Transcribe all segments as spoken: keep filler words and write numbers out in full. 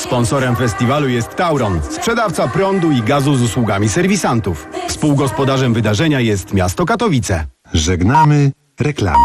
Sponsorem festiwalu jest Tauron, sprzedawca prądu i gazu z usługami serwisantów. Współgospodarzem wydarzenia jest miasto Katowice. Żegnamy reklamy.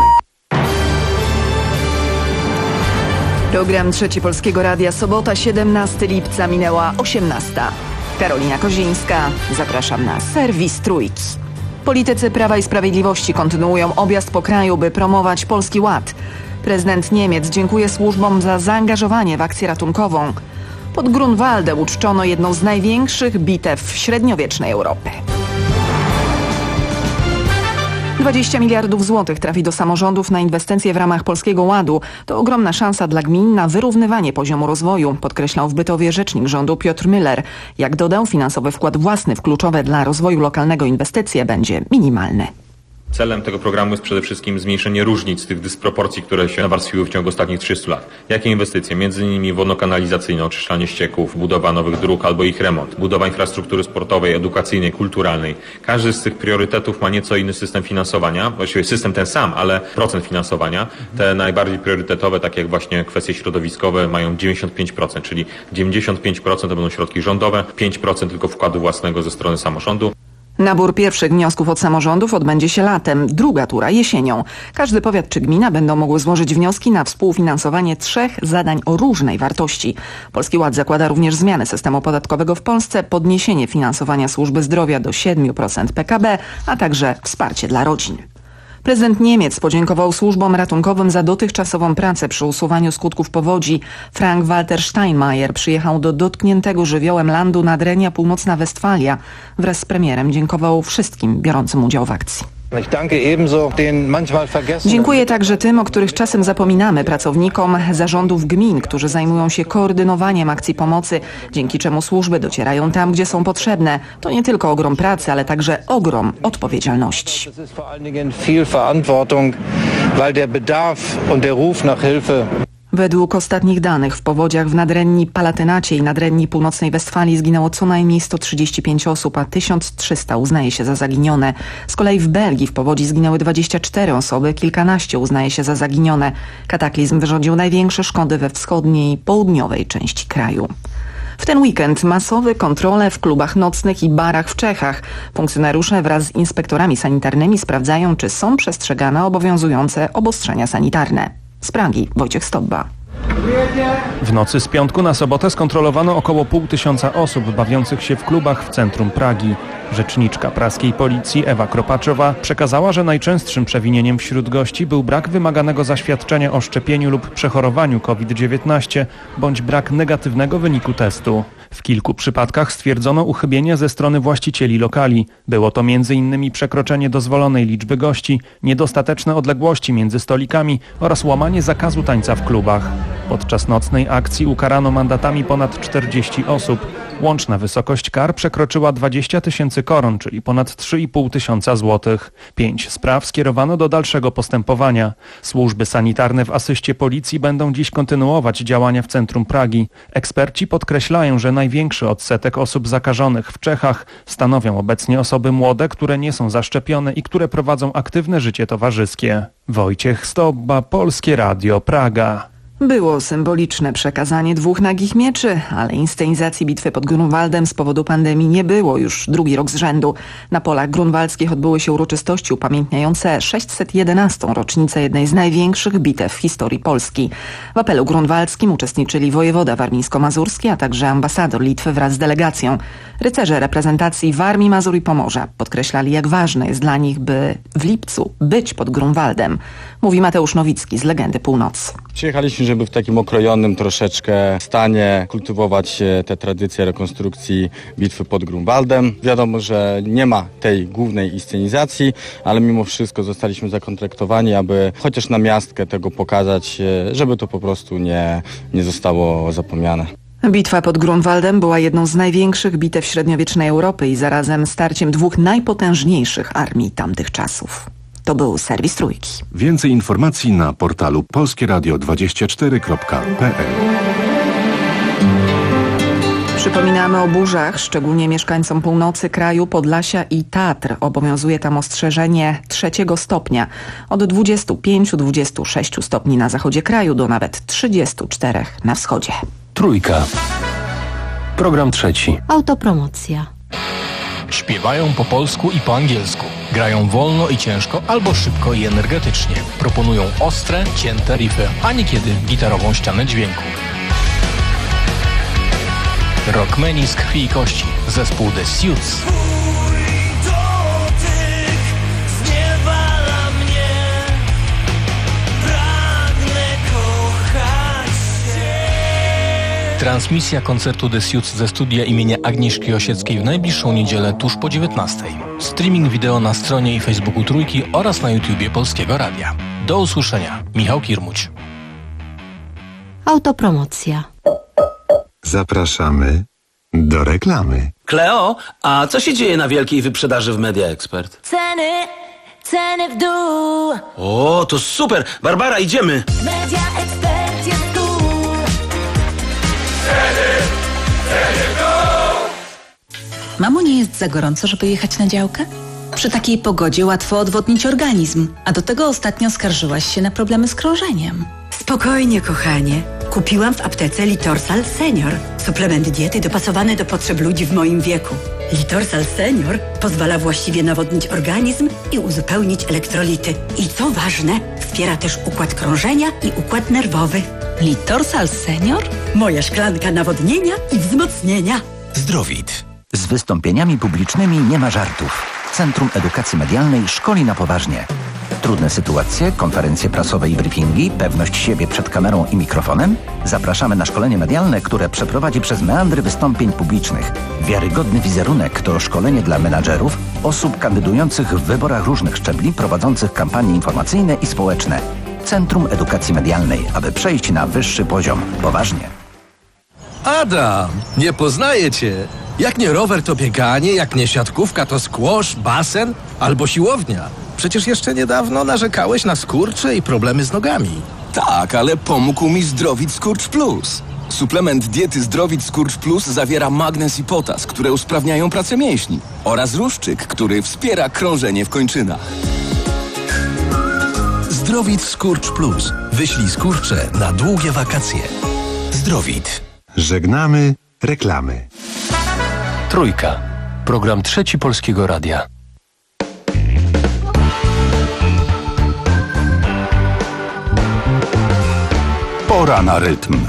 Program Trzeci Polskiego Radia, sobota, siedemnastego lipca, minęła osiemnasta. Karolina Kozińska, zapraszam na serwis Trójki. Politycy Prawa i Sprawiedliwości kontynuują objazd po kraju, by promować Polski Ład. Prezydent Niemiec dziękuje służbom za zaangażowanie w akcję ratunkową. Pod Grunwaldem uczczono jedną z największych bitew średniowiecznej Europy. dwadzieścia miliardów złotych trafi do samorządów na inwestycje w ramach Polskiego Ładu. To ogromna szansa dla gmin na wyrównywanie poziomu rozwoju, podkreślał w Bytowie rzecznik rządu Piotr Müller. Jak dodał, finansowy wkład własny w kluczowe dla rozwoju lokalnego inwestycje będzie minimalny. Celem tego programu jest przede wszystkim zmniejszenie różnic, tych dysproporcji, które się nawarstwiły w ciągu ostatnich trzystu lat. Jakie inwestycje? Między innymi wodno-kanalizacyjne, oczyszczanie ścieków, budowa nowych dróg albo ich remont, budowa infrastruktury sportowej, edukacyjnej, kulturalnej. Każdy z tych priorytetów ma nieco inny system finansowania, właściwie system ten sam, ale procent finansowania. Te najbardziej priorytetowe, takie jak właśnie kwestie środowiskowe, mają dziewięćdziesiąt pięć procent, czyli dziewięćdziesiąt pięć procent to będą środki rządowe, pięć procent tylko wkładu własnego ze strony samorządu. Nabór pierwszych wniosków od samorządów odbędzie się latem, druga tura jesienią. Każdy powiat czy gmina będą mogły złożyć wnioski na współfinansowanie trzech zadań o różnej wartości. Polski Ład zakłada również zmiany systemu podatkowego w Polsce, podniesienie finansowania służby zdrowia do siedem procent P K B, a także wsparcie dla rodzin. Prezydent Niemiec podziękował służbom ratunkowym za dotychczasową pracę przy usuwaniu skutków powodzi. Frank-Walter Steinmeier przyjechał do dotkniętego żywiołem landu Nadrenia Północna Westfalia. Wraz z premierem dziękował wszystkim biorącym udział w akcji. Dziękuję także tym, o których czasem zapominamy, pracownikom zarządów gmin, którzy zajmują się koordynowaniem akcji pomocy, dzięki czemu służby docierają tam, gdzie są potrzebne. To nie tylko ogrom pracy, ale także ogrom odpowiedzialności. Według ostatnich danych w powodziach w Nadrenii Palatynacie i Nadrenii Północnej Westfalii zginęło co najmniej sto trzydzieści pięć osób, a tysiąc trzysta uznaje się za zaginione. Z kolei w Belgii w powodzi zginęły dwadzieścia cztery osoby, kilkanaście uznaje się za zaginione. Kataklizm wyrządził największe szkody we wschodniej i południowej części kraju. W ten weekend masowe kontrole w klubach nocnych i barach w Czechach. Funkcjonariusze wraz z inspektorami sanitarnymi sprawdzają, czy są przestrzegane obowiązujące obostrzenia sanitarne. Z Pragi Wojciech Stobba. W nocy z piątku na sobotę skontrolowano około pół tysiąca osób bawiących się w klubach w centrum Pragi. Rzeczniczka praskiej policji Ewa Kropaczowa przekazała, że najczęstszym przewinieniem wśród gości był brak wymaganego zaświadczenia o szczepieniu lub przechorowaniu COVID dziewiętnaście bądź brak negatywnego wyniku testu. W kilku przypadkach stwierdzono uchybienie ze strony właścicieli lokali. Było to między innymi przekroczenie dozwolonej liczby gości, niedostateczne odległości między stolikami oraz łamanie zakazu tańca w klubach. Podczas nocnej akcji ukarano mandatami ponad czterdzieści osób. Łączna wysokość kar przekroczyła dwadzieścia tysięcy koron, czyli ponad trzy i pół tysiąca złotych. Pięć spraw skierowano do dalszego postępowania. Służby sanitarne w asyście policji będą dziś kontynuować działania w centrum Pragi. Eksperci podkreślają, że największy odsetek osób zakażonych w Czechach stanowią obecnie osoby młode, które nie są zaszczepione i które prowadzą aktywne życie towarzyskie. Wojciech Stobba, Polskie Radio, Praga. Było symboliczne przekazanie dwóch nagich mieczy, ale inscenizacji bitwy pod Grunwaldem z powodu pandemii nie było już drugi rok z rzędu. Na polach grunwaldzkich odbyły się uroczystości upamiętniające sześćset jedenastą rocznicę jednej z największych bitew w historii Polski. W apelu grunwaldzkim uczestniczyli wojewoda warmińsko-mazurski, a także ambasador Litwy wraz z delegacją. Rycerze reprezentacji Warmii, Mazur i Pomorza podkreślali, jak ważne jest dla nich, by w lipcu być pod Grunwaldem. Mówi Mateusz Nowicki z Legendy Północy. Przyjechaliśmy, żeby w takim okrojonym troszeczkę stanie kultywować te tradycje rekonstrukcji bitwy pod Grunwaldem. Wiadomo, że nie ma tej głównej inscenizacji, ale mimo wszystko zostaliśmy zakontraktowani, aby chociaż na miastkę tego pokazać, żeby to po prostu nie, nie zostało zapomniane. Bitwa pod Grunwaldem była jedną z największych bitew średniowiecznej Europy i zarazem starciem dwóch najpotężniejszych armii tamtych czasów. To był serwis Trójki. Więcej informacji na portalu polskie radio dwadzieścia cztery kropka p l. Przypominamy o burzach, szczególnie mieszkańcom północy kraju, Podlasia i Tatr. Obowiązuje tam ostrzeżenie trzeciego stopnia. Od dwudziestu pięciu do dwudziestu sześciu stopni na zachodzie kraju do nawet trzydziestu czterech na wschodzie. Trójka. Program trzeci. Autopromocja. Śpiewają po polsku i po angielsku. Grają wolno i ciężko, albo szybko i energetycznie. Proponują ostre, cięte riffy, a niekiedy gitarową ścianę dźwięku. Rockmeni z krwi i kości. Zespół The Suits. Transmisja koncertu The Suits ze studia imienia Agnieszki Osieckiej w najbliższą niedzielę tuż po dziewiętnastej. Streaming wideo na stronie i Facebooku Trójki oraz na YouTubie Polskiego Radia. Do usłyszenia. Michał Kirmuć. Autopromocja. Zapraszamy do reklamy. Kleo, a co się dzieje na wielkiej wyprzedaży w Media Expert? Ceny, ceny w dół. O, to super! Barbara, idziemy! Media Expert jest tu. Mamo, nie jest za gorąco, żeby jechać na działkę? Przy takiej pogodzie łatwo odwodnić organizm, a do tego ostatnio skarżyłaś się na problemy z krążeniem. Spokojnie, kochanie. Kupiłam w aptece Litorsal Senior. Suplement diety dopasowany do potrzeb ludzi w moim wieku. Litorsal Senior pozwala właściwie nawodnić organizm i uzupełnić elektrolity. I co ważne, wspiera też układ krążenia i układ nerwowy. Litorsal Senior? Moja szklanka nawodnienia i wzmocnienia. Zdrowit. Z wystąpieniami publicznymi nie ma żartów. Centrum Edukacji Medialnej szkoli na poważnie. Trudne sytuacje, konferencje prasowe i briefingi, pewność siebie przed kamerą i mikrofonem? Zapraszamy na szkolenie medialne, które przeprowadzi przez meandry wystąpień publicznych. Wiarygodny wizerunek to szkolenie dla menadżerów, osób kandydujących w wyborach różnych szczebli, prowadzących kampanie informacyjne i społeczne. Centrum Edukacji Medialnej, aby przejść na wyższy poziom. Poważnie. Adam, nie poznaję cię. Jak nie rower, to bieganie, jak nie siatkówka, to squash, basen albo siłownia. Przecież jeszcze niedawno narzekałeś na skurcze i problemy z nogami. Tak, ale pomógł mi Zdrowit Skurcz Plus. Suplement diety Zdrowit Skurcz Plus zawiera magnez i potas, które usprawniają pracę mięśni, oraz ruszczyk, który wspiera krążenie w kończynach. Zdrowit Skurcz Plus. Wyślij skurcze na długie wakacje. Zdrowit. Żegnamy reklamy. Trójka. Program trzeci Polskiego Radia. Pora na rytm.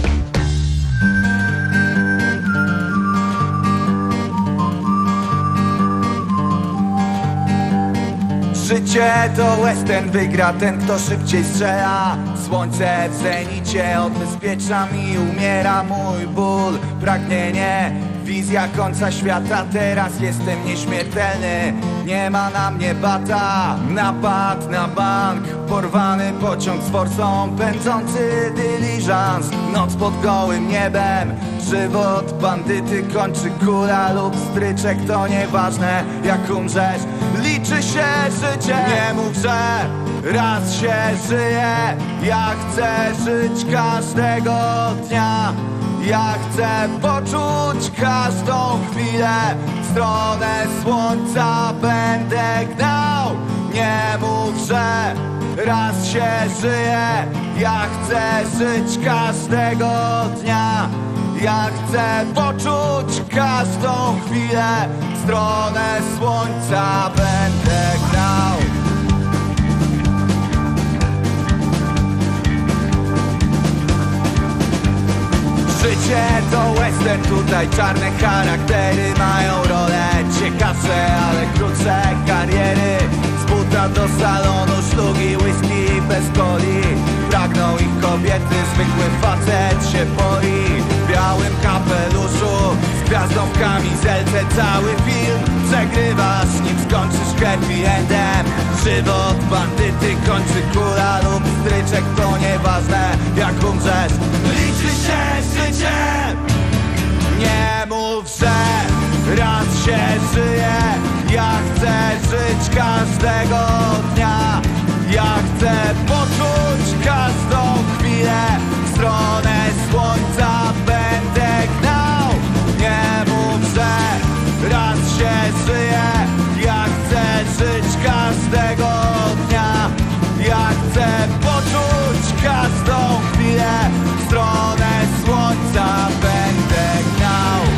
Życie to western, wygra ten, kto szybciej strzela. Słońce w zenicie, odbezpiecza mi, umiera mój ból. Pragnienie, wizja końca świata, teraz jestem nieśmiertelny. Nie ma na mnie bata, napad na bank, porwany pociąg z forsą, pędzący dyliżans. Noc pod gołym niebem, żywot bandyty kończy kula lub stryczek. To nieważne jak umrzesz, liczy się życie. Nie mów, że raz się żyje, ja chcę żyć każdego dnia. Ja chcę poczuć każdą chwilę, w stronę słońca będę gnał. Nie mów, że raz się żyje, ja chcę żyć każdego dnia. Ja chcę poczuć każdą chwilę, w stronę słońca będę gnał. Życie to western, tutaj czarne charaktery mają rolę ciekawsze, ale krótsze kariery. Z buta do salonu, szlugi, whisky bez coli. Pragną ich kobiety, zwykły facet się boi. W białym kapeluszu, z gwiazdą w kamizelce. Cały film przegrywasz, nim skończysz happy endem. Żywot bandyty kończy kula lub stryczek. To nieważne jak umrzesz, liczy się życie. Nie mów, że raz się żyje, ja chcę żyć każdego dnia. Ja chcę poczuć każdą chwilę, w stronę słońca będę gnał. Nie mów, że raz się żyje, ja chcę żyć każdego dnia. Ja chcę poczuć każdą chwilę, w stronę słońca będę gnał.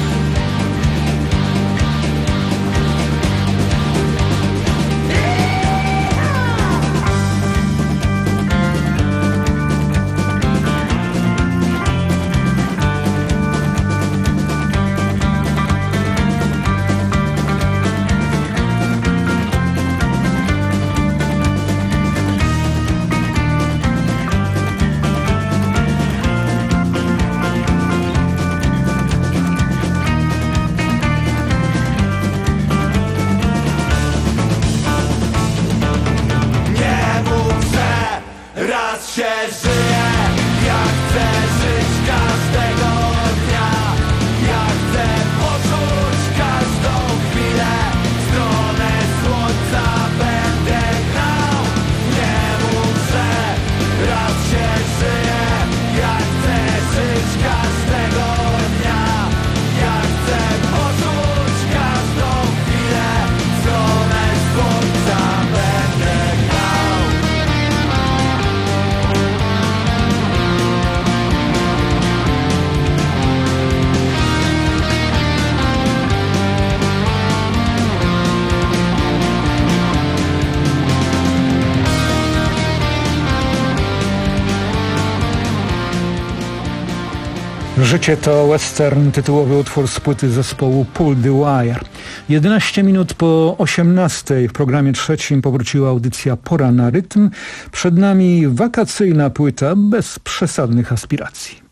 Życie to western, tytułowy utwór z płyty zespołu Pull the Wire. jedenaście minut po osiemnastej w programie trzecim powróciła audycja Pora na rytm. Przed nami wakacyjna płyta bez przesadnych aspiracji.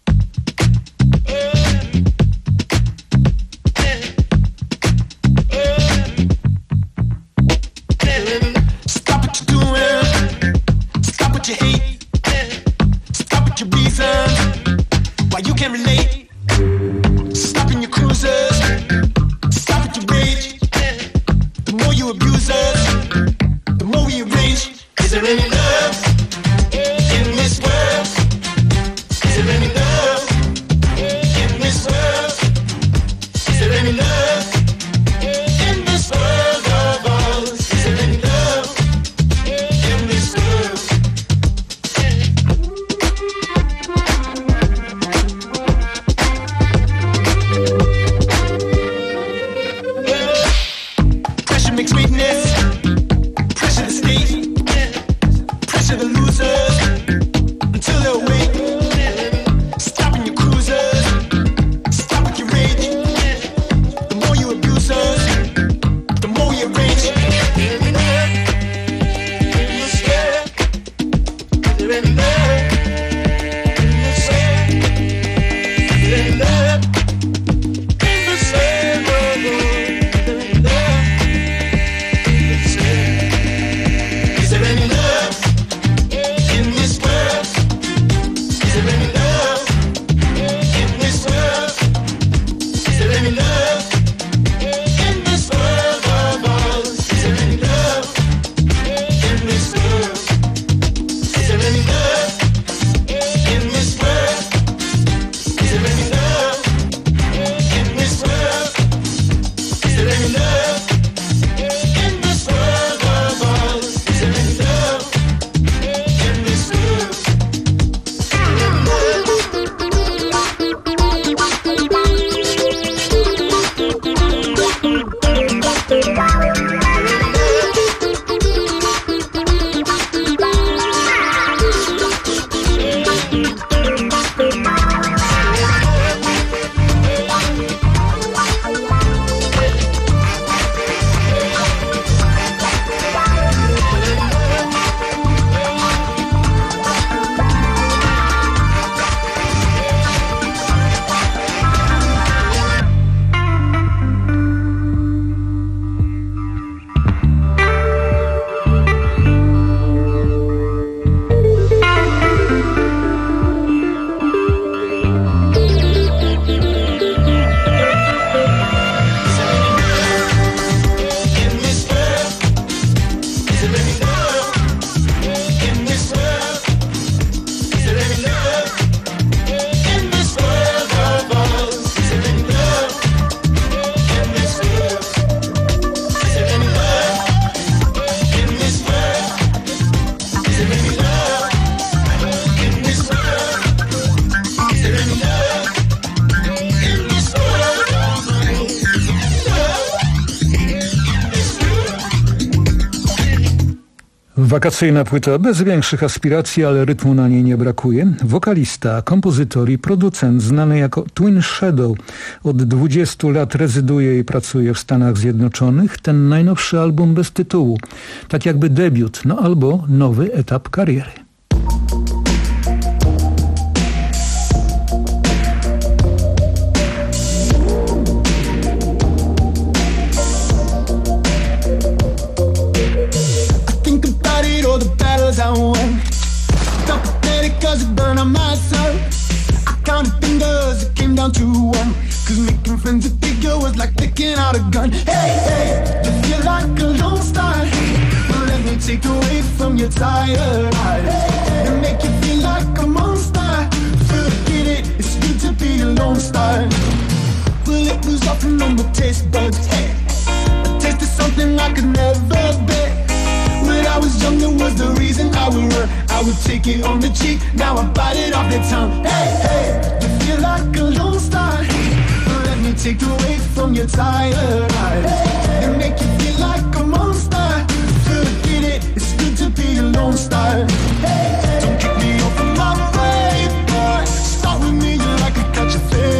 Wakacyjna płyta bez większych aspiracji, ale rytmu na niej nie brakuje. Wokalista, kompozytor i producent znany jako Twin Shadow od dwudziestu lat rezyduje i pracuje w Stanach Zjednoczonych. Ten najnowszy album bez tytułu, tak jakby debiut, no albo nowy etap kariery. I won. Felt pathetic cause it burned on myself. I counted fingers, it came down to one. Cause making friends with you was like picking out a gun. Hey, hey, you feel like a lone star. Well, let me take away from your tired eyes. And make you feel like a monster. Forget it, it's good to be a lone star. Well, it was often on my taste buds. Hey, I tasted something I could never bear. When I was young, it was the reason I would run. I would take it on the cheek, now I bite it off the tongue. Hey, hey, you feel like a lone star. Well, let me take away from your tired eyes. And make you feel like a monster. Forget it, it's good to be a lone star. Hey, hey, don't kick me off of my way, boy. Start with me, you like a catch a fish.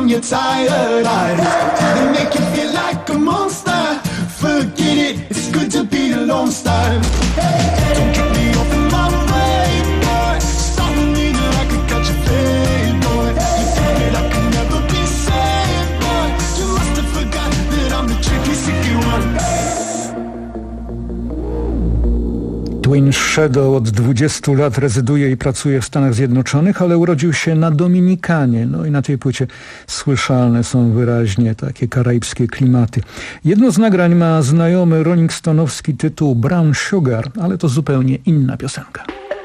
from your tired eyes. They make you feel like a monster. Forget it, it's good to be a lone star. Hey, don't get me off of my way, boy. Stop me that I could catch a fade, boy. You told me I could never be saved, boy. You must have forgotten that I'm the tricky, sicky one. Twin Shadow od dwudziestu lat rezyduje i pracuje w Stanach Zjednoczonych, ale urodził się na Dominikanie. No i na tej płycie słyszalne są wyraźnie takie karaibskie klimaty. Jedno z nagrań ma znajomy Rolling Stone'owski tytuł Brown Sugar, ale to zupełnie inna piosenka.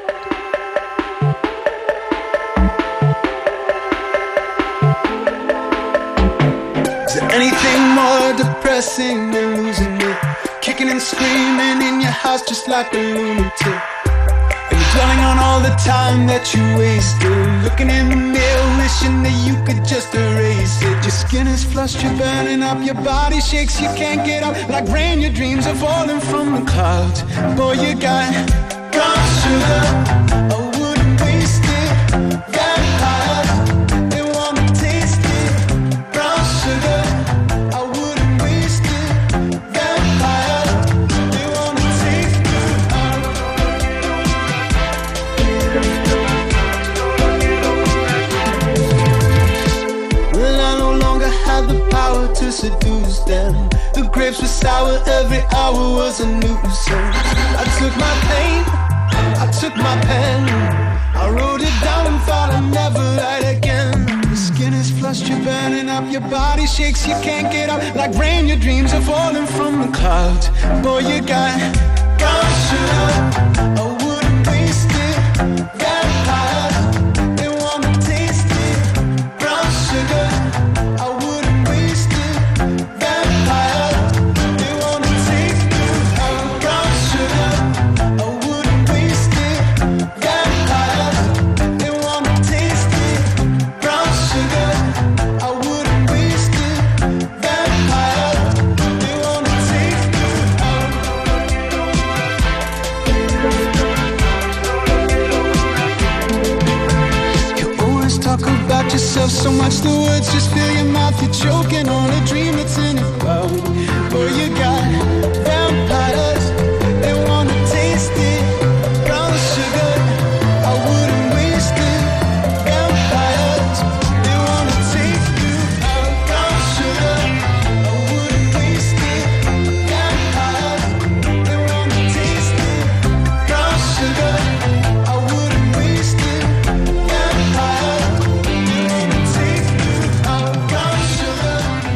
Is there anything more depressing than losing it? Kicking and screaming in your house just like a lunatic. And you're dwelling on all the time that you wasted. Looking in the mirror, wishing that you could just erase it. Your skin is flushed, you're burning up, your body shakes, you can't get up. Like rain, your dreams are falling from the clouds. Boy, you got brown sugar, I wouldn't waste it. Vampires, they wanna taste it. Brown sugar, I wouldn't waste it. Vampires, they wanna taste it. Well, I no longer have the power to seduce them. The grapes were sour, every hour was a nuisance. I took my pain, I took my pen, I wrote it down and thought I'd never write again. Your skin is flushed, you're burning up, your body shakes, you can't get up. Like rain, your dreams are falling from the clouds. Boy, you got brown sugar, I wouldn't waste it. Vampires, they wanna taste it. Brown sugar, I wouldn't waste it. Vampires, they wanna taste it. Brown sugar, I wouldn't waste it. Vampires, they wanna taste it. Brown sugar, I wouldn't waste it. Vampires, they wanna taste it. You always talk about yourself so much, the words just fill your mouth. You're choking on a dream that's in your mouth. Boy, you got vampires, they wanna taste it. Brown sugar, I wouldn't waste it. Vampires, they wanna taste you. Brown sugar, I wouldn't waste it. Vampires, they wanna taste it. Brown sugar, I wouldn't waste it. Vampires, they wanna taste you. Brown sugar.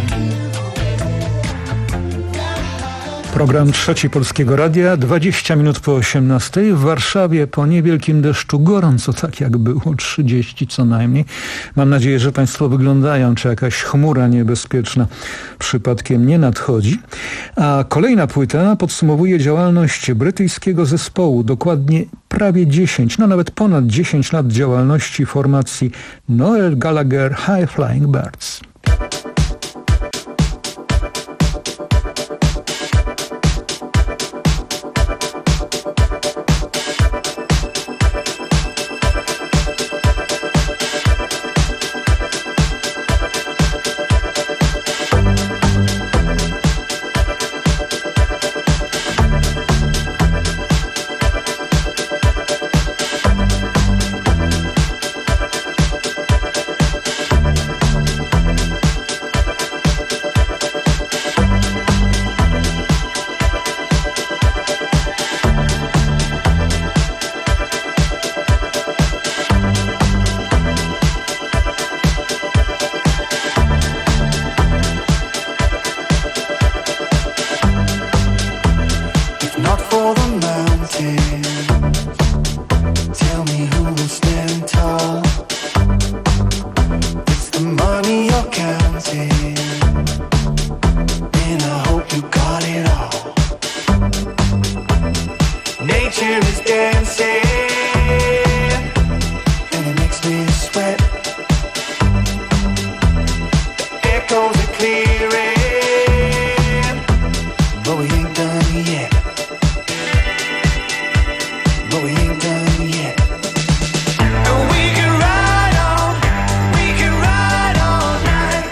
Program Trzeci Polskiego Radia, dwadzieścia minut po osiemnastej. W Warszawie po niewielkim deszczu gorąco, tak jak było, trzydzieści co najmniej. Mam nadzieję, że Państwo wyglądają, czy jakaś chmura niebezpieczna przypadkiem nie nadchodzi. A kolejna płyta podsumowuje działalność brytyjskiego zespołu. Dokładnie prawie dziesięć, no nawet ponad dziesięć lat działalności formacji Noel Gallagher High Flying Birds. And we can ride on, we can ride all night.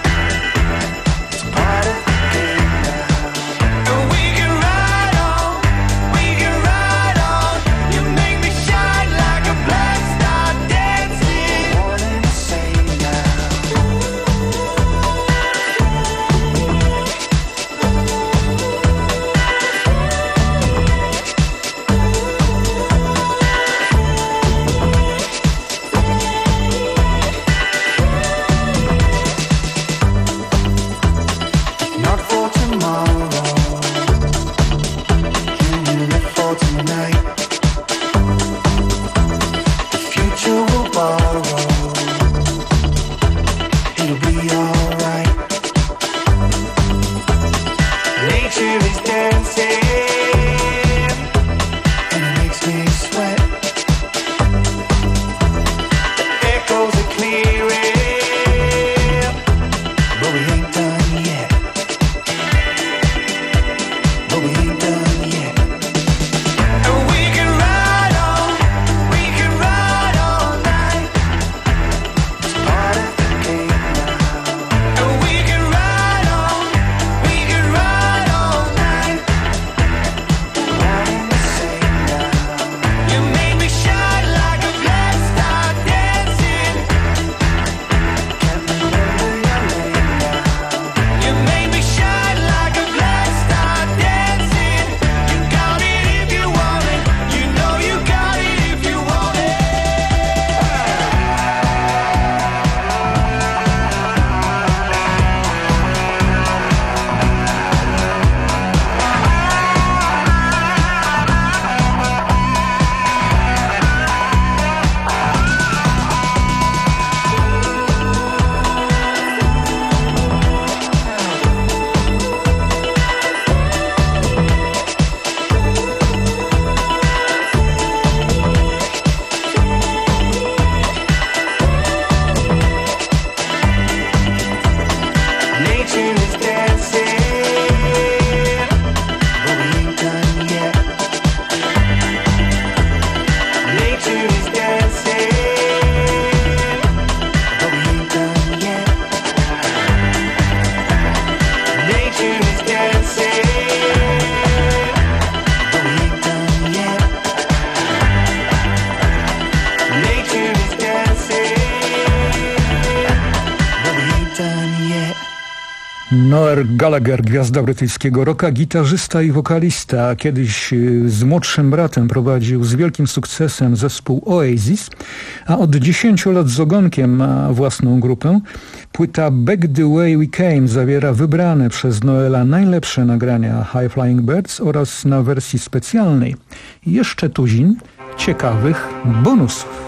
Noel Gallagher, gwiazda brytyjskiego rocka, gitarzysta i wokalista. Kiedyś z młodszym bratem prowadził z wielkim sukcesem zespół Oasis, a od dziesięciu lat z ogonkiem ma własną grupę. Płyta Back the Way We Came zawiera wybrane przez Noela najlepsze nagrania High Flying Birds oraz na wersji specjalnej jeszcze tuzin ciekawych bonusów.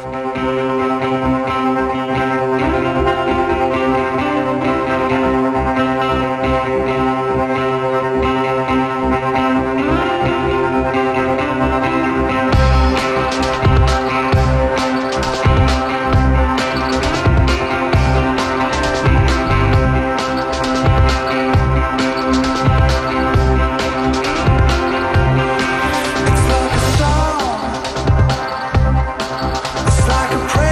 Like a prayer.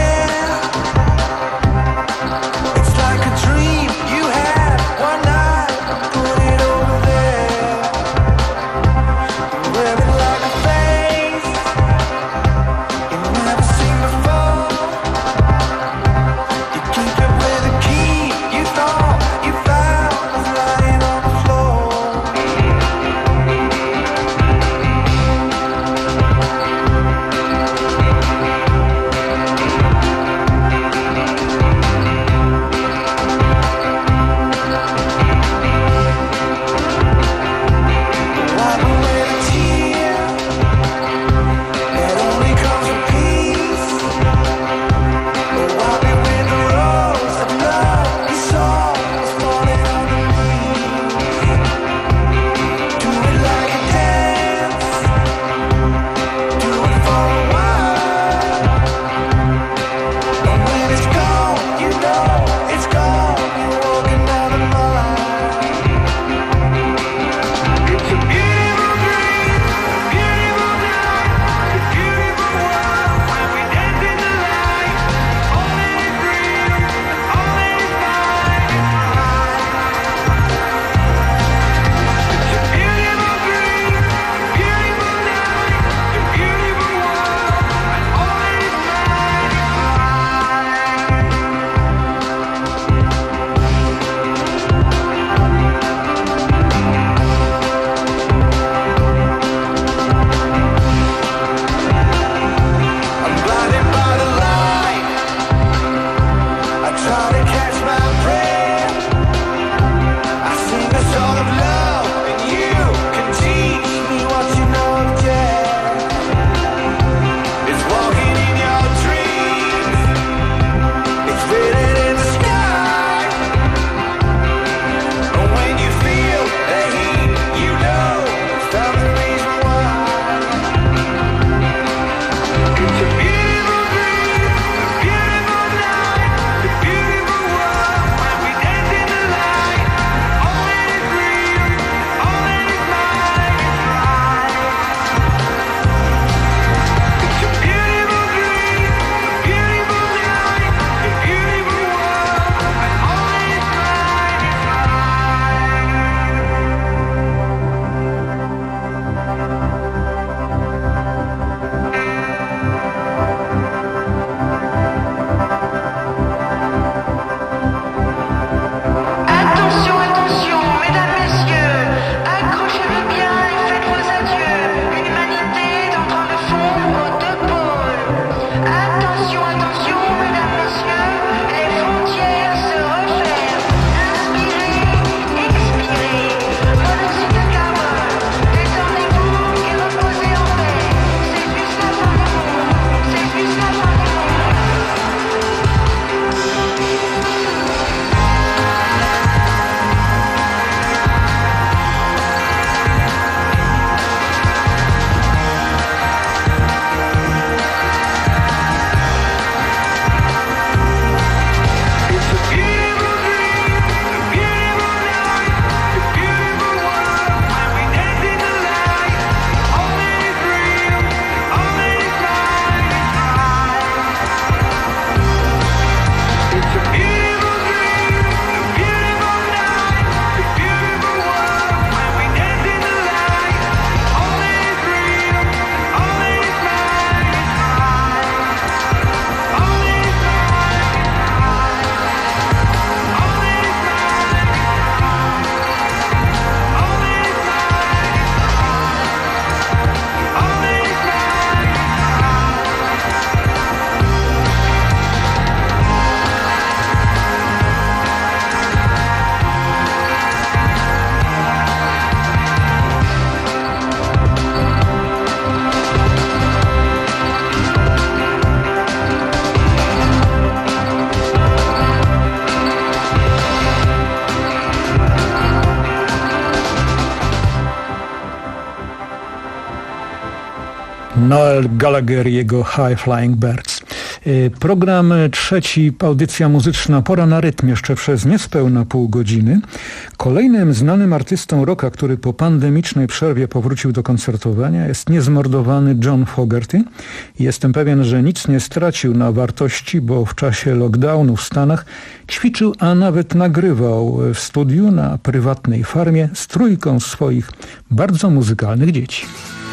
Noel Gallagher i jego High Flying Birds. Program trzeci, audycja muzyczna Pora na rytm jeszcze przez niespełna pół godziny. Kolejnym znanym artystą rocka, który po pandemicznej przerwie powrócił do koncertowania, jest niezmordowany John Fogerty. Jestem pewien, że nic nie stracił na wartości, bo w czasie lockdownu w Stanach ćwiczył, a nawet nagrywał w studiu na prywatnej farmie z trójką swoich bardzo muzykalnych dzieci.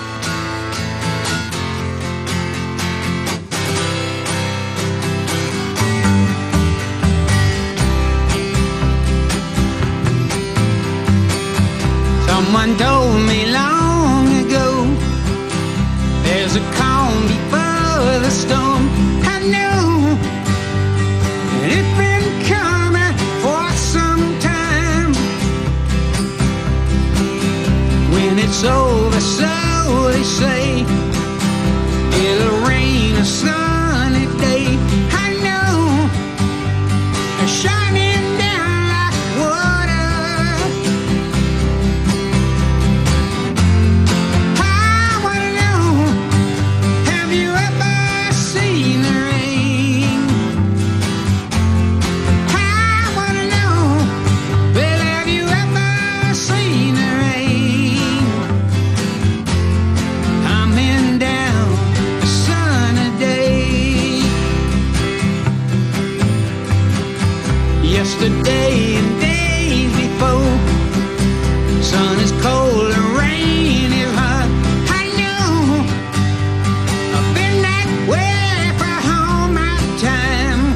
Someone told me long ago, there's a calm before the storm. I know it's been coming for some time. When it's over, so they say, it'll rain a sunny day. I know it's shining down like water. Yesterday and days before, sun is cold and rain is hot. I know I've been that way for all my time,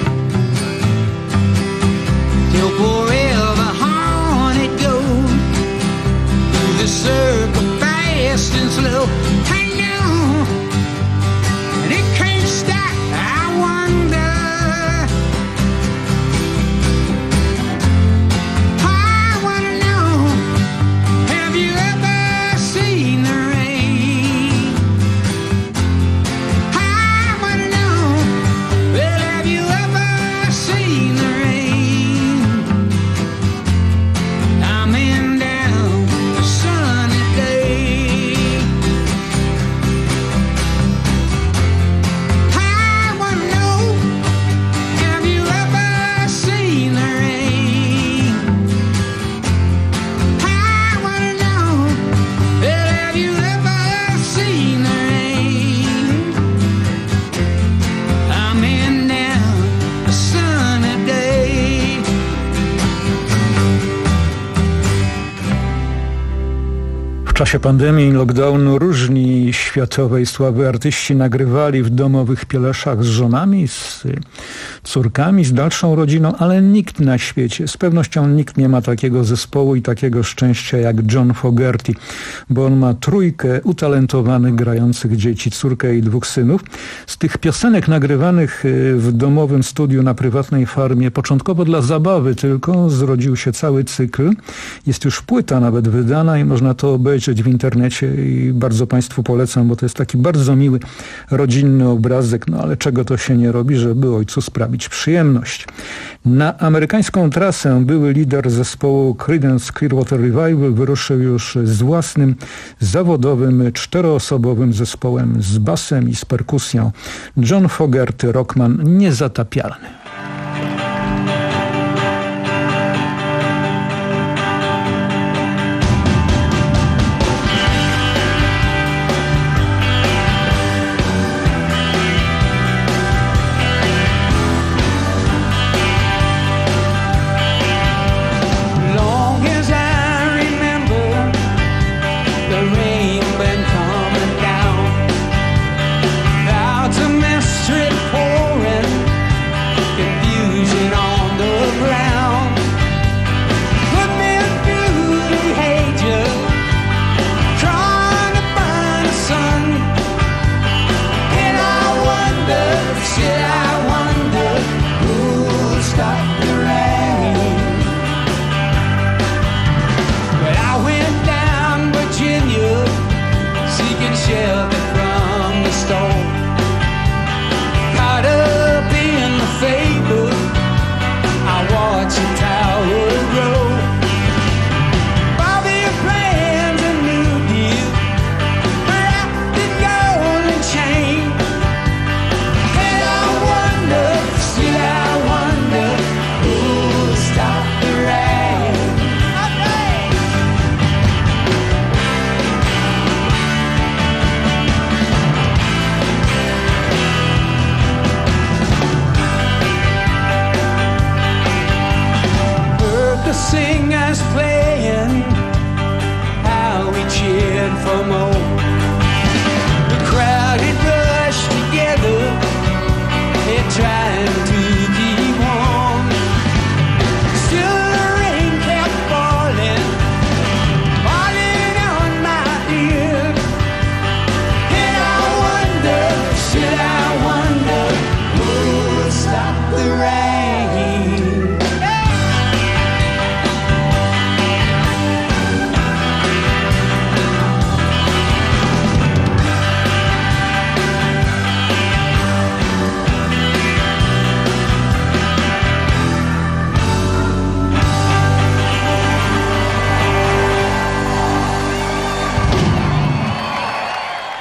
till forever on it goes, through the circle fast and slow. I know, and it can't stop. I wonder. W czasie pandemii i lockdownu różni światowej sławy artyści nagrywali w domowych pieleszach z żonami, z córkami, z dalszą rodziną, ale nikt na świecie, z pewnością nikt nie ma takiego zespołu i takiego szczęścia jak John Fogerty, bo on ma trójkę utalentowanych, grających dzieci, córkę i dwóch synów. Z tych piosenek nagrywanych w domowym studiu na prywatnej farmie, początkowo dla zabawy tylko, zrodził się cały cykl. Jest już płyta nawet wydana i można to obejrzeć w internecie i bardzo Państwu polecam, bo to jest taki bardzo miły, rodzinny obrazek, no ale czego to się nie robi, żeby ojcu sprawić przyjemność. Na amerykańską trasę były lider zespołu Creedence Clearwater Revival wyruszył już z własnym, zawodowym, czteroosobowym zespołem z basem i z perkusją. John Fogerty, rockman niezatapialny. Virginia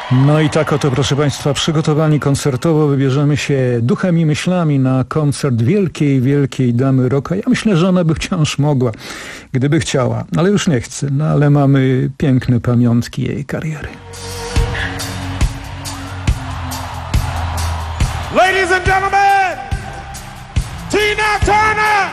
No i tak oto, proszę Państwa, przygotowani koncertowo wybierzemy się duchem i myślami na koncert wielkiej, wielkiej damy rocka. Ja myślę, że ona by wciąż mogła, gdyby chciała, ale już nie chce. No ale mamy piękne pamiątki jej kariery. Ladies and gentlemen, Tina Turner!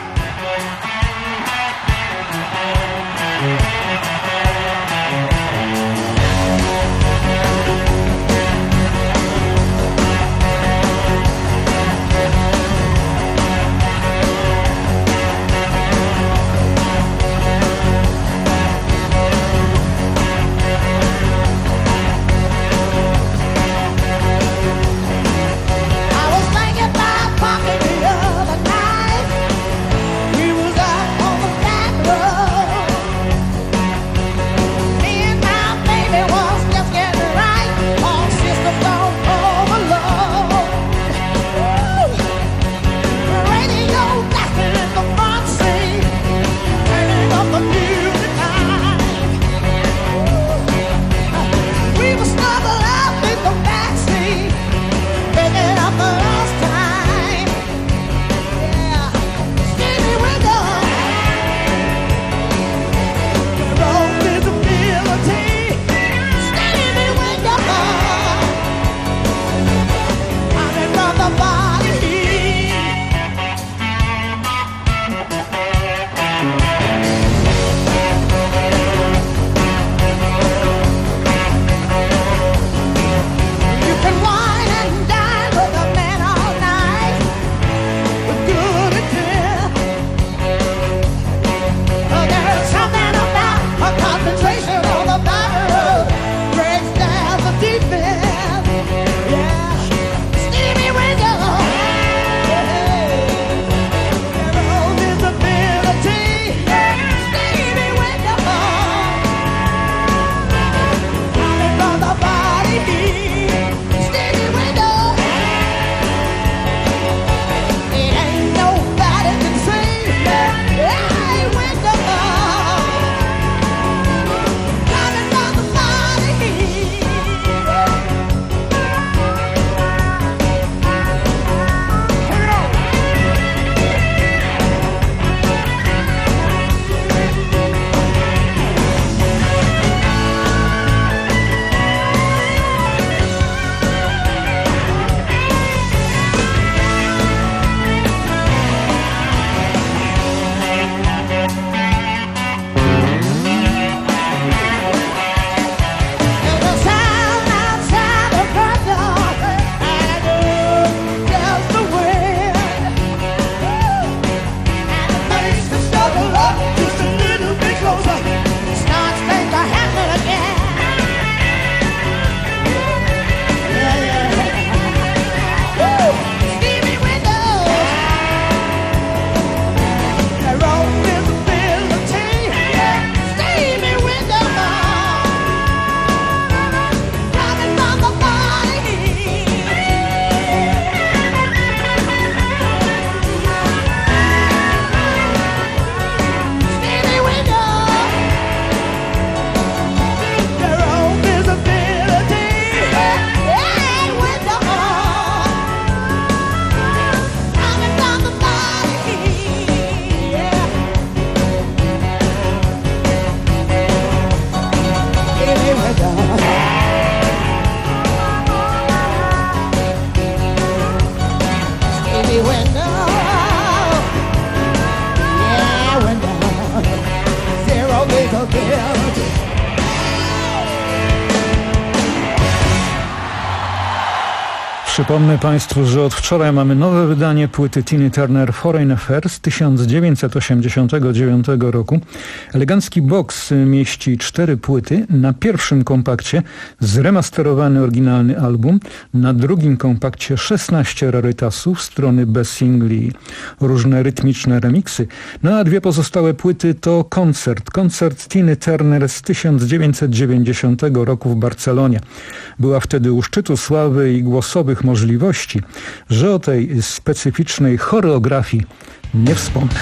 Przypomnę Państwu, że od wczoraj mamy nowe wydanie płyty Tiny Turner Foreign Affairs tysiąc dziewięćset osiemdziesiątego dziewiątego roku. Elegancki boks mieści cztery płyty. Na pierwszym kompakcie zremasterowany oryginalny album, na drugim kompakcie szesnaście rarytasów, strony bez singli, różne rytmiczne remiksy. No a dwie pozostałe płyty to koncert. Koncert Tiny Turner z tysiąc dziewięćset dziewięćdziesiątego roku w Barcelonie. Była wtedy u szczytu sławy i głosowych możliwości, że o tej specyficznej choreografii nie wspomnę.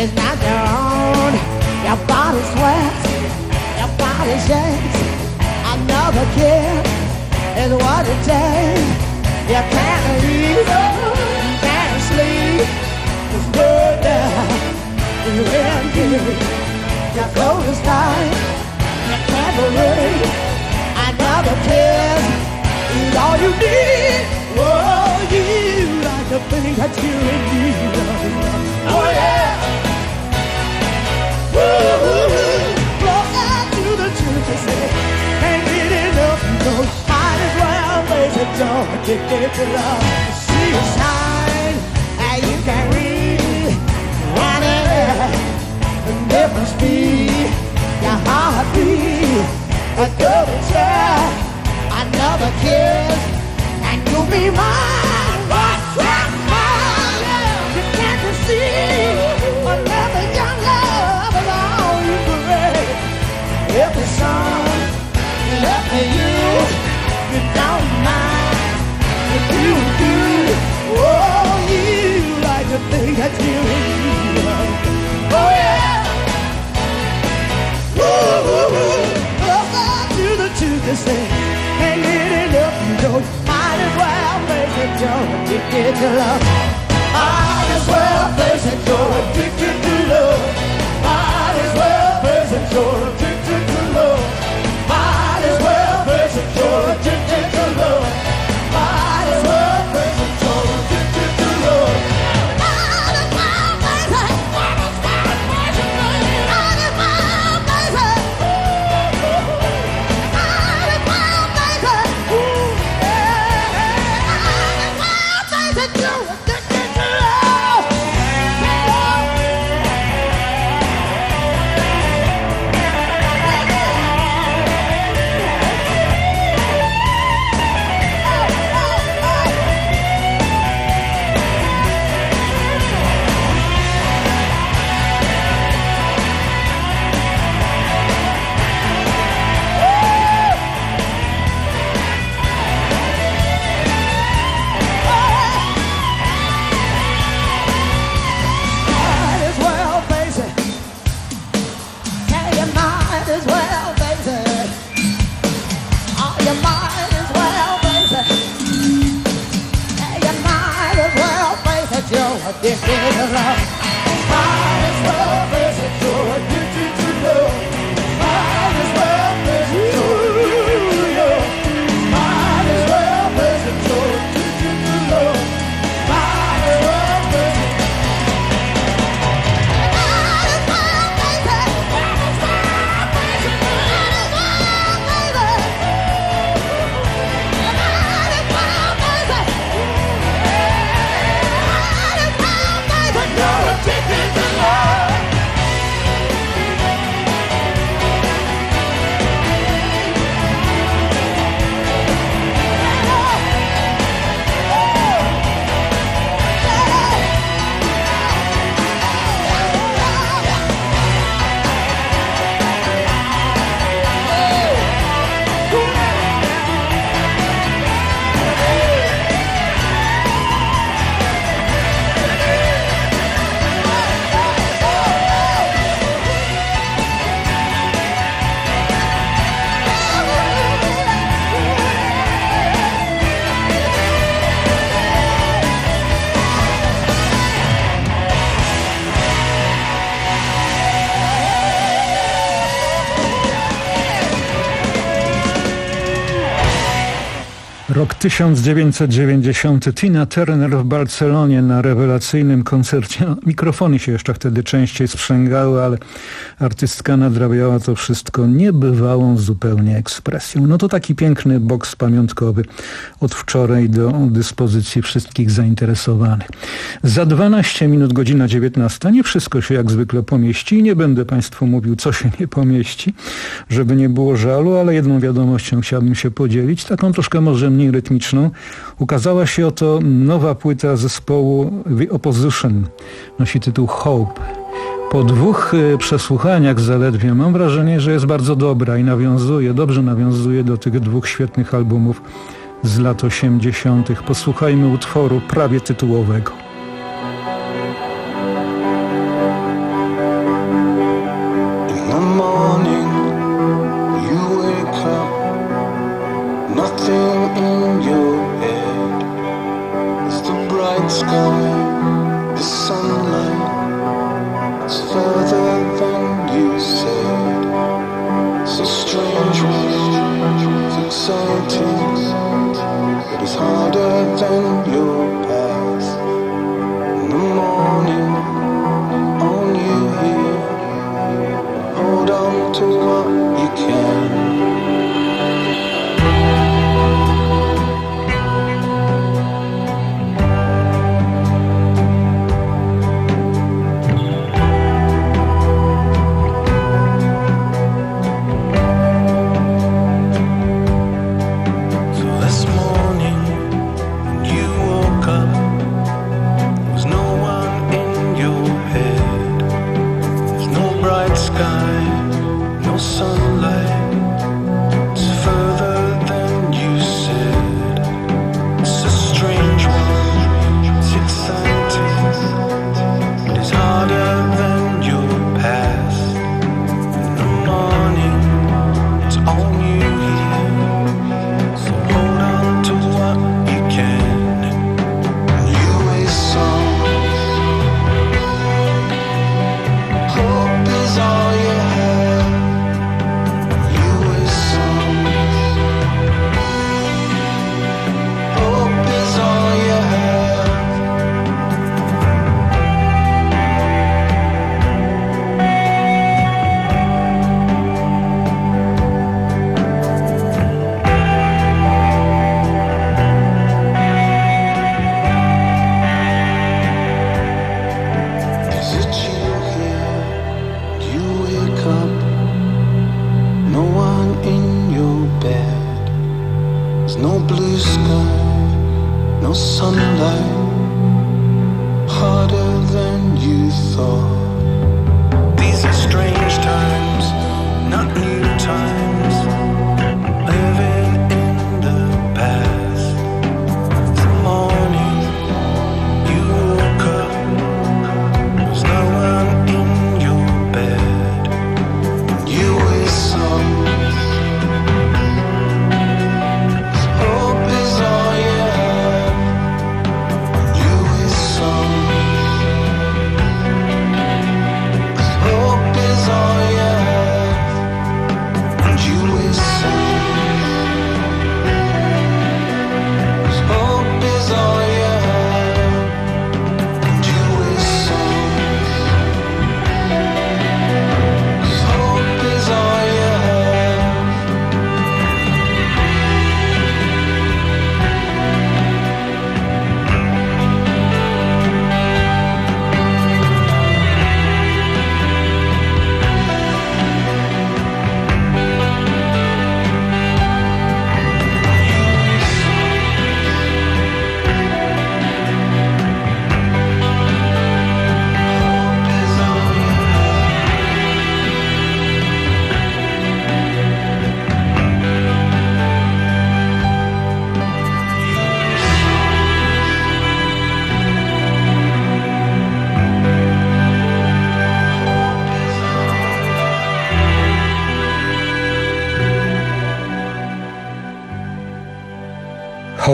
is not your own. Your body sweats, your body shakes. Another kiss is what it takes. You can't eat, you can't sleep. It's good now, it's real good. Your coat is tight, you can't breathe. Another kiss is all you need. Oh, you like to think that you need. Oh yeah. Woo-hoo-hoo. Closer to the truth, you say. Can't get enough, you know. Might as well face it, don't addicted to love. See you shine, and you can read. Running at a different speed. Your heart beat, a double tap, another kiss, and you'll be mine. What's that mine? You can't deceive. Another young love is all you bring. If the sun is up to you, you don't mind. If you do, oh, you like to think that you need. Oh yeah. Woo, woo, woo. Closer to the truth, they say. Can't get enough, you know. Might as well face it, you're addicted to love. Might as well face it, you're addicted to love. Might as well face it, you're addicted to love. Might as well face it, you're addicted to love. Might as well face it, you're addicted to love. Might as well face it, might as well face it, might as well face it. Might as well face it. Ooh, yeah. Might as well face it, you're addicted to love. Might as well face it. Yeah, you might as well face it. Oh, you might as well face it. Yeah, you might as well face it. You're addicted to love. Might as well face it. You're addicted to love. Might as well face it. You're might as well face it. You're addicted to love. Might as well face it. Rok tysiąc dziewięćset dziewięćdziesiąty. Tina Turner w Barcelonie na rewelacyjnym koncercie. No, mikrofony się jeszcze wtedy częściej sprzęgały, ale artystka nadrabiała to wszystko niebywałą zupełnie ekspresją. No to taki piękny boks pamiątkowy od wczoraj do dyspozycji wszystkich zainteresowanych. Za dwanaście minut godzina dziewiętnasta. Nie wszystko się jak zwykle pomieści i nie będę Państwu mówił, co się nie pomieści, żeby nie było żalu, ale jedną wiadomością chciałbym się podzielić, taką troszkę może mniej rytmiczną. Ukazała się oto nowa płyta zespołu The Opposition. Nosi tytuł Hope. Po dwóch przesłuchaniach zaledwie mam wrażenie, że jest bardzo dobra i nawiązuje, dobrze nawiązuje do tych dwóch świetnych albumów z lat osiemdziesiątych. Posłuchajmy utworu prawie tytułowego.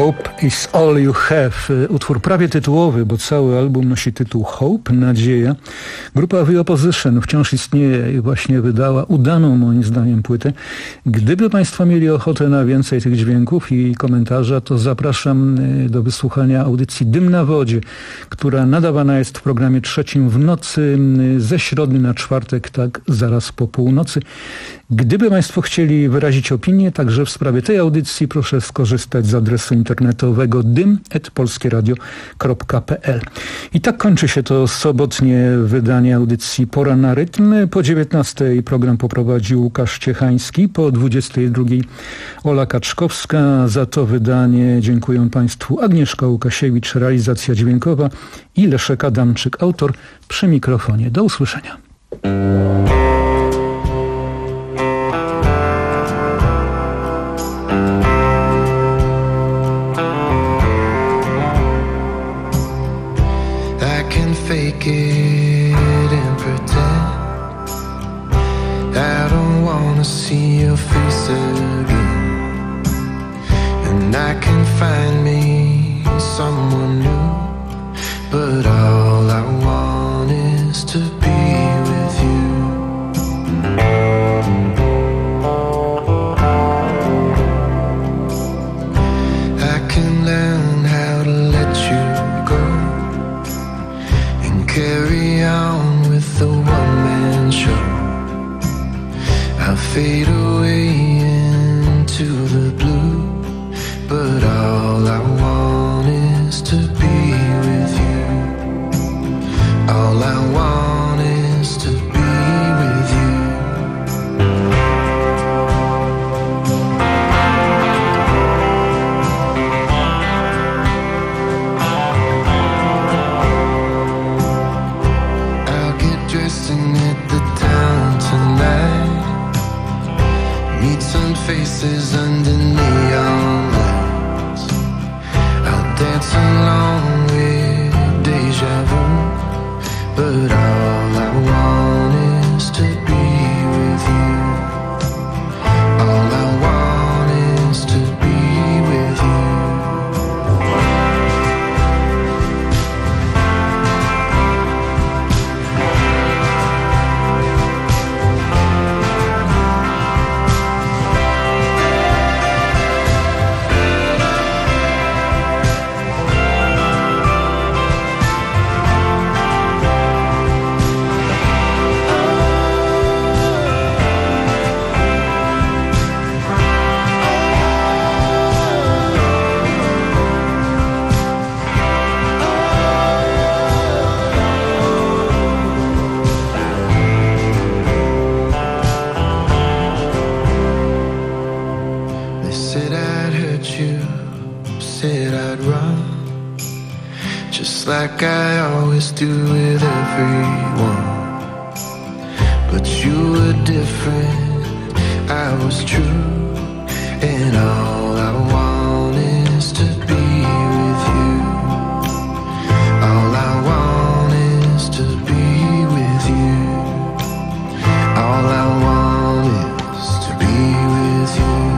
Hope is all you have. Utwór prawie tytułowy, bo cały album nosi tytuł Hope, Nadzieja. Grupa The Opposition wciąż istnieje i właśnie wydała udaną moim zdaniem płytę. Gdyby Państwo mieli ochotę na więcej tych dźwięków i komentarza, to zapraszam do wysłuchania audycji Dym na wodzie, która nadawana jest w programie trzecim w nocy ze środy na czwartek, tak zaraz po północy. Gdyby Państwo chcieli wyrazić opinię także w sprawie tej audycji, proszę skorzystać z adresu internetowego dym at polskieradio kropka p l. I tak kończy się to sobotnie wydanie audycji Pora na rytm. Po dziewiętnastej program poprowadził Łukasz Ciechański, po dwudziestej drugiej Ola Kaczkowska. Za to wydanie dziękuję Państwu Agnieszka Łukasiewicz, realizacja dźwiękowa i Leszek Adamczyk, autor przy mikrofonie. Do usłyszenia. Fake it and pretend I don't wanna see your face again, and I can find me someone new, but all I want is to be with you. I can learn how to let you go, carry on with the one-man show. I'll fade away into the blue, but all I want is to be with you. All I want is to be with you. Faces under neon lights, I'll dance along with deja vu, but all I want is to be with you. All I want is to be with you. Like I always do with everyone, but you were different, I was true, and all I want is to be with you. All I want is to be with you. All I want is to be with you.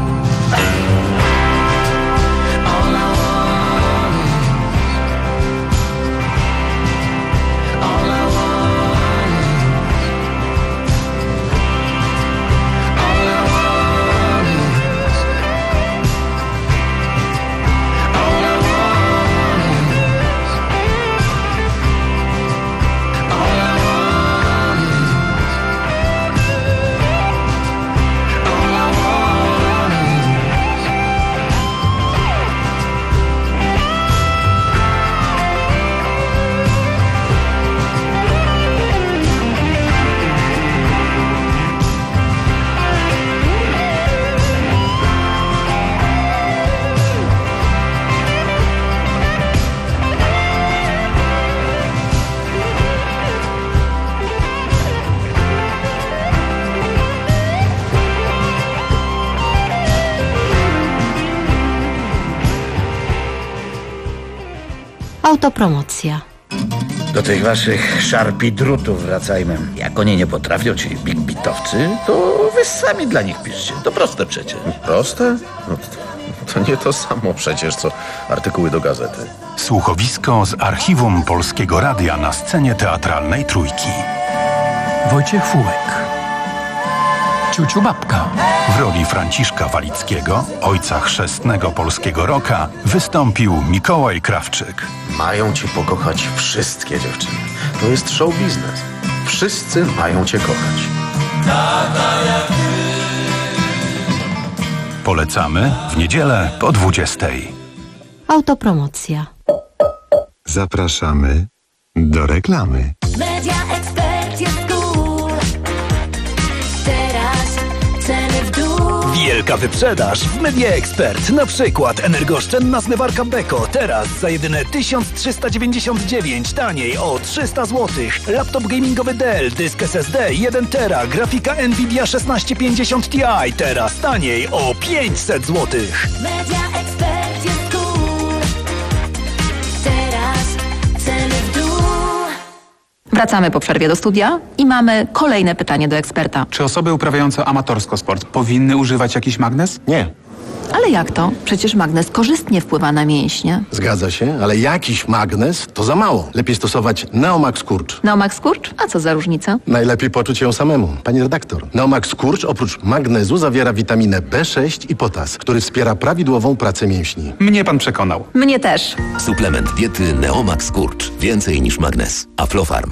Autopromocja. Do tych waszych szarpi drutów wracajmy. Jak oni nie potrafią, ci big bitowcy, to wy sami dla nich piszcie. To proste przecież. Proste? No, To nie to samo przecież, co artykuły do gazety. Słuchowisko z archiwum Polskiego Radia na scenie teatralnej Trójki. Wojciech Fułek, Ciuciu Babka. W roli Franciszka Walickiego, ojca chrzestnego polskiego rocka, wystąpił Mikołaj Krawczyk. Mają cię pokochać wszystkie dziewczyny. To jest show biznes. Wszyscy mają cię kochać. Polecamy w niedzielę po dwudziestej. Autopromocja. Zapraszamy do reklamy. Media Expert jest cool. Teraz ceny w dół. Wielka wyprzedaż w Media Expert. Na przykład energooszczędna zmywarka Beko. Teraz za jedyne tysiąc trzysta dziewięćdziesiąt dziewięć. Taniej o trzysta złotych. Laptop gamingowy Dell. Dysk S S D jeden tera. Grafika Nvidia szesnaście pięćdziesiąt Ti. Teraz taniej o pięćset złotych. Media Expert jest cool. Teraz ceny w dół. Wracamy po przerwie do studia i mamy kolejne pytanie do eksperta. Czy osoby uprawiające amatorsko sport powinny używać jakiś magnes? Nie. Ale jak to? Przecież magnes korzystnie wpływa na mięśnie. Zgadza się, ale jakiś magnes to za mało. Lepiej stosować Neomax Skurcz. Neomax Skurcz? A co za różnica? Najlepiej poczuć ją samemu. Pani redaktor, Neomax Skurcz oprócz magnezu zawiera witaminę B sześć i potas, który wspiera prawidłową pracę mięśni. Mnie pan przekonał. Mnie też. Suplement diety Neomax Skurcz. Więcej niż magnes. Aflofarm.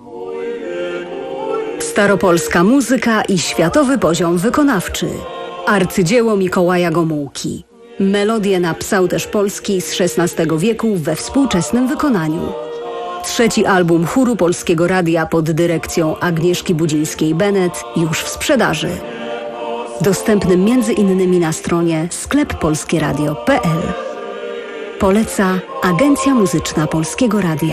Staropolska muzyka i światowy poziom wykonawczy. Arcydzieło Mikołaja Gomułki. Melodie na psałterz polski z szesnastego wieku we współczesnym wykonaniu. Trzeci album chóru Polskiego Radia pod dyrekcją Agnieszki Budzińskiej-Bennett już w sprzedaży. Dostępny między innymi na stronie sklep polskie radio kropka p l. Poleca Agencja Muzyczna Polskiego Radia.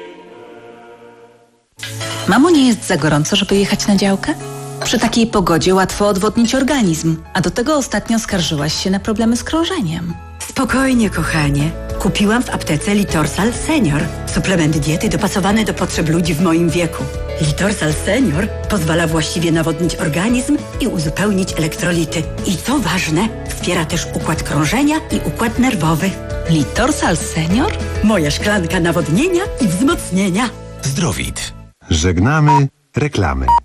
Mamo, nie jest za gorąco, żeby jechać na działkę? Przy takiej pogodzie łatwo odwodnić organizm, a do tego ostatnio skarżyłaś się na problemy z krążeniem. Spokojnie, kochanie. Kupiłam w aptece Litorsal Senior. Suplement diety dopasowany do potrzeb ludzi w moim wieku. Litorsal Senior pozwala właściwie nawodnić organizm i uzupełnić elektrolity. I co ważne, wspiera też układ krążenia i układ nerwowy. Litorsal Senior? Moja szklanka nawodnienia i wzmocnienia. Zdrowit. Żegnamy reklamy.